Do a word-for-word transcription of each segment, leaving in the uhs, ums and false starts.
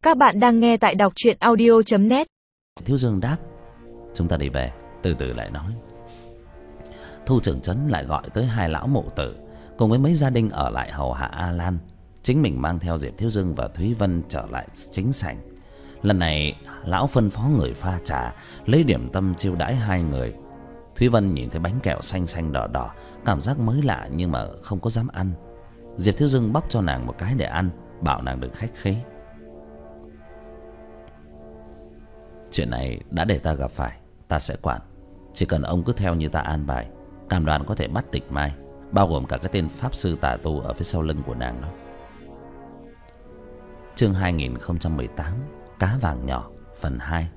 Các bạn đang nghe tại đọc truyện audio chấm net. Thiếu Dương đáp: chúng ta đi về, từ từ lại nói. Thu trưởng trấn lại gọi tới hai lão mộ tử cùng với mấy gia đình ở lại hầu hạ A Lan. Chính mình mang theo Diệp Thiếu Dương và Thúy Vân trở lại chính sảnh. Lần này lão phân phó người pha trà, lấy điểm tâm chiêu đãi hai người. Thúy Vân nhìn thấy bánh kẹo xanh xanh đỏ đỏ, cảm giác mới lạ nhưng mà không có dám ăn. Diệp Thiếu Dương bóc cho nàng một cái để ăn, bảo nàng đừng khách khí. Chuyện này đã để ta gặp phải, ta sẽ quản. Chỉ cần ông cứ theo như ta an bài, cam đoan có thể bắt Tịch Mai, bao gồm cả cái tên pháp sư tà tu ở phía sau lưng của nàng đó. Chương hai nghìn không trăm mười tám, Cá vàng nhỏ, phần hai.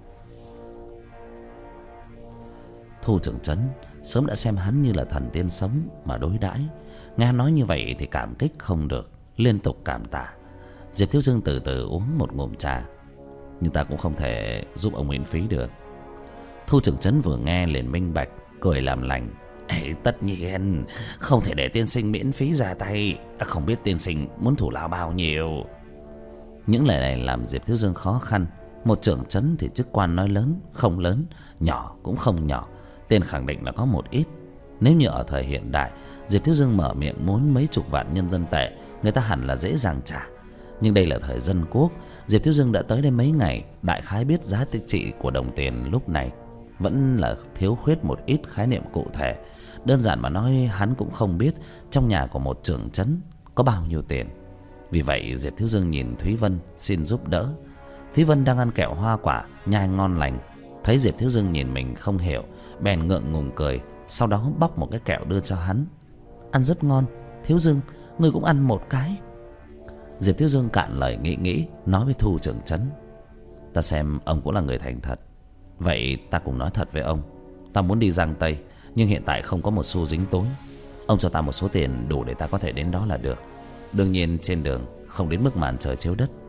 Thu trưởng trấn sớm đã xem hắn như là thần tiên sống mà đối đãi. Nghe hắn nói như vậy thì cảm kích không được, liên tục cảm tạ. Diệp Thiếu Dương từ từ uống một ngụm trà. Nhưng ta cũng không thể giúp ông miễn phí được. Thu trưởng trấn vừa nghe liền minh bạch, cười làm lành. Ê, tất nhiên không thể để tiên sinh miễn phí ra tay. Không biết tiên sinh muốn thủ lao bao nhiêu. Những lời này làm Diệp Thiếu Dương khó khăn. Một trưởng trấn thì chức quan nói lớn không lớn, nhỏ cũng không nhỏ, tiền khẳng định là có một ít. Nếu như ở thời hiện đại, Diệp Thiếu Dương mở miệng muốn mấy chục vạn nhân dân tệ, người ta hẳn là dễ dàng trả. Nhưng đây là thời dân quốc, Diệp Thiếu Dương đã tới đây mấy ngày, đại khái biết giá trị của đồng tiền lúc này vẫn là thiếu khuyết một ít khái niệm cụ thể. Đơn giản mà nói, hắn cũng không biết trong nhà của một trưởng trấn có bao nhiêu tiền. Vì vậy Diệp Thiếu Dương nhìn Thúy Vân xin giúp đỡ. Thúy Vân đang ăn kẹo hoa quả nhai ngon lành, thấy Diệp Thiếu Dương nhìn mình không hiểu, bèn ngượng ngùng cười, sau đó bóc một cái kẹo đưa cho hắn. Ăn rất ngon, Thiếu Dương, ngươi cũng ăn một cái. Diệp Thiếu Dương cạn lời nghĩ nghĩ, nói với Thu trưởng trấn: ta xem ông cũng là người thành thật, vậy ta cùng nói thật với ông. Ta muốn đi Giang Tây, nhưng hiện tại không có một xu dính túi. Ông cho ta một số tiền đủ để ta có thể đến đó là được. Đương nhiên trên đường không đến mức màn trời chiếu đất.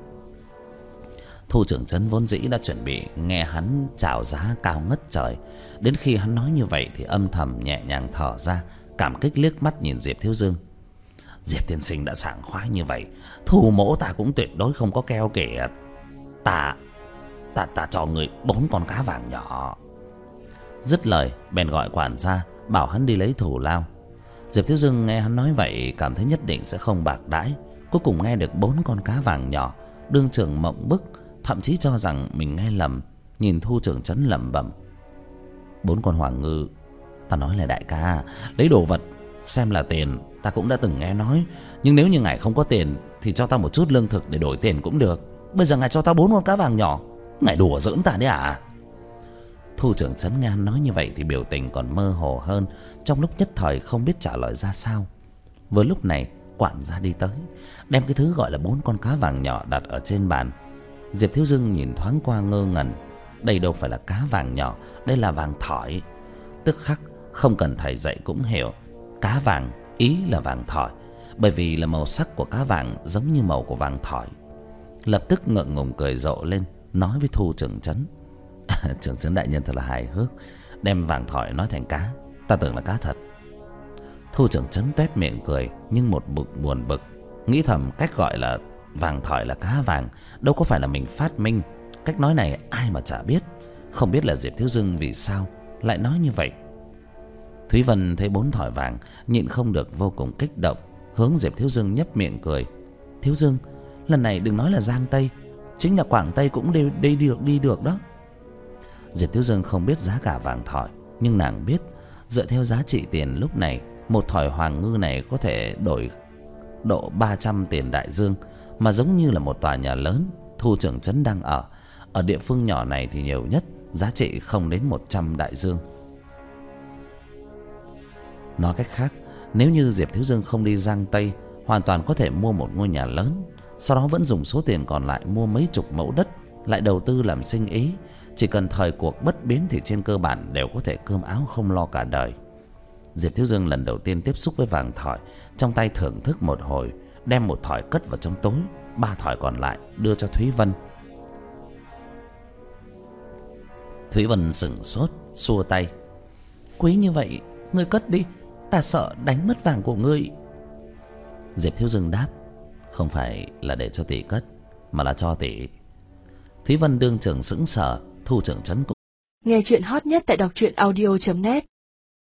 Thu trưởng trấn vốn dĩ đã chuẩn bị nghe hắn chào giá cao ngất trời. Đến khi hắn nói như vậy thì âm thầm nhẹ nhàng thở ra, cảm kích liếc mắt nhìn Diệp Thiếu Dương. Diệp tiên sinh đã sảng khoái như vậy, Thu mỗ ta cũng tuyệt đối không có keo kiệt. Ta Ta ta cho người bốn con cá vàng nhỏ. Dứt lời bèn gọi quản gia, bảo hắn đi lấy thù lao. Diệp Thiếu Dương nghe hắn nói vậy, cảm thấy nhất định sẽ không bạc đãi. Cuối cùng nghe được bốn con cá vàng nhỏ, đương trưởng mộng bức, thậm chí cho rằng mình nghe lầm. Nhìn Thu trưởng trấn lẩm bẩm: bốn con hoàng ngư. Ta nói là đại ca, lấy đồ vật xem là tiền ta cũng đã từng nghe nói, nhưng nếu như ngài không có tiền thì cho ta một chút lương thực để đổi tiền cũng được. Bây giờ ngài cho ta bốn con cá vàng nhỏ, ngài đùa giỡn ta đấy à? Thu trưởng trấn nghe hắn nói như vậy thì biểu tình còn mơ hồ hơn, trong lúc nhất thời không biết trả lời ra sao. Vừa lúc này quản gia đi tới, đem cái thứ gọi là bốn con cá vàng nhỏ đặt ở trên bàn. Diệp Thiếu Dương nhìn thoáng qua ngơ ngẩn, đây đâu phải là cá vàng nhỏ, đây là vàng thỏi. Tức khắc không cần thầy dạy cũng hiểu, cá vàng ý là vàng thỏi, bởi vì là màu sắc của cá vàng giống như màu của vàng thỏi. Lập tức ngượng ngùng cười rộ lên, nói với Thu trưởng trấn: trưởng trấn đại nhân thật là hài hước, đem vàng thỏi nói thành cá, ta tưởng là cá thật. Thu trưởng trấn tuét miệng cười, nhưng một bụng buồn bực, nghĩ thầm cách gọi là vàng thỏi là cá vàng đâu có phải là mình phát minh, cách nói này ai mà chả biết. Không biết là Diệp Thiếu Dương vì sao lại nói như vậy. Thúy Vân thấy bốn thỏi vàng, nhịn không được vô cùng kích động, hướng Diệp Thiếu Dương nhếch miệng cười: Thiếu Dương, lần này đừng nói là Giang Tây, chính là Quảng Tây cũng đi, đi được đi được đó. Diệp Thiếu Dương không biết giá cả vàng thỏi, nhưng nàng biết dựa theo giá trị tiền lúc này, một thỏi hoàng ngư này có thể đổi độ ba trăm tiền đại dương, mà giống như là một tòa nhà lớn Thu trưởng trấn đang ở. Ở địa phương nhỏ này thì nhiều nhất giá trị không đến một trăm đại dương. Nói cách khác, nếu như Diệp Thiếu Dương không đi Giang Tây, hoàn toàn có thể mua một ngôi nhà lớn, sau đó vẫn dùng số tiền còn lại mua mấy chục mẫu đất, lại đầu tư làm sinh ý. Chỉ cần thời cuộc bất biến thì trên cơ bản đều có thể cơm áo không lo cả đời. Diệp Thiếu Dương lần đầu tiên tiếp xúc với vàng thỏi, trong tay thưởng thức một hồi, đem một thỏi cất vào trong túi, ba thỏi còn lại đưa cho Thúy Vân. Thúy Vân sửng sốt, xua tay: quý như vậy, ngươi cất đi, ta sợ đánh mất vàng của ngươi. Diệp Thiếu Dương đáp: không phải là để cho tỷ cất, mà là cho tỷ. Thúy Vân đương trường sững sờ, Thu trưởng trấn cũng Nghe chuyện hot nhất tại đọc truyện audio chấm net.